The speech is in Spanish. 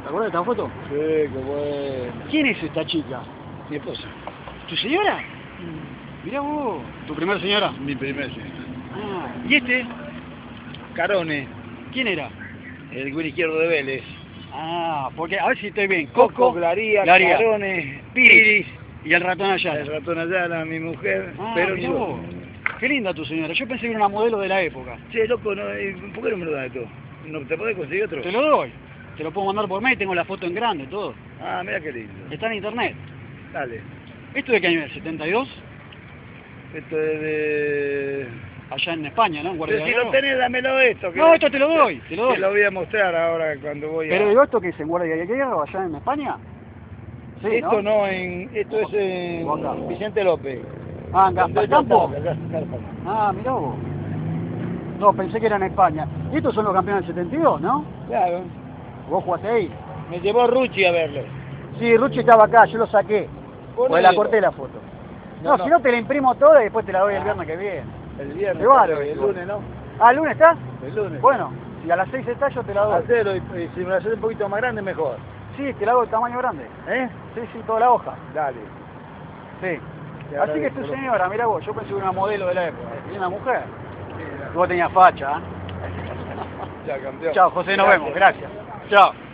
¿Te acuerdas de esta foto? Sí, qué bueno. ¿Quién es esta chica? Mi esposa. ¿Tu señora? Mirá vos. ¿Tu primera señora? Mi primer señora. Ah, ¿y este? Carone, ¿Quién era? el güey izquierdo de Vélez. Ah, porque a ver si estoy bien. Coco, Glaría, Carone, Piris y el ratón Ayala. el ratón Ayala, mi mujer. Ah, pero mirá yo. vos. Qué linda tu señora. Yo pensé que era una modelo de la época. Che, loco, no, ¿por qué no me lo das esto? ¿No te podés conseguir otro? Te lo doy. Te lo puedo mandar por mail, tengo la foto en grande, todo. Ah, mira qué lindo. Está en internet. Dale. ¿Esto de qué año es? ¿72? Esto es de... Allá en España, ¿no? En Guardia Pero de si lo Hierro. tenés, dámelo esto. No, esto te lo doy, te lo doy. Te lo voy a mostrar ahora cuando voy a... Pero digo, ¿esto qué es? ¿En Guardia de Hierro, allá en España? Sí, esto no, esto es en Acá. Vicente López. Ah, en Donde Campo. ya está. Ah, mirá vos. No, pensé que era en España. ¿Y estos son los campeones del 72, no? Claro. ¿Vos jugaste ahí? Me llevó Ruchi a verlo. Sí, Ruchi estaba acá, yo lo saqué. Pues la Ponelo. corté la foto. No, No, si no te la imprimo toda y después te la doy el viernes que viene. El viernes. Qué bárbaro, el esto. lunes, ¿no? Ah, ¿el lunes está? El lunes. Bueno, si a las 6 está yo te la doy. Hacelo y si me lo haces un poquito más grande, mejor. Sí, te la hago de tamaño grande. ¿Eh? Sí, sí, toda la hoja. Dale. Sí. Te Así que es tu agradezco. señora, mirá vos, yo pensé que era una modelo de la época. ¿Y una mujer? Vos tenías facha, ¿eh? Ya, campeón. Chao, José, nos Gracias. vemos, gracias. Chao.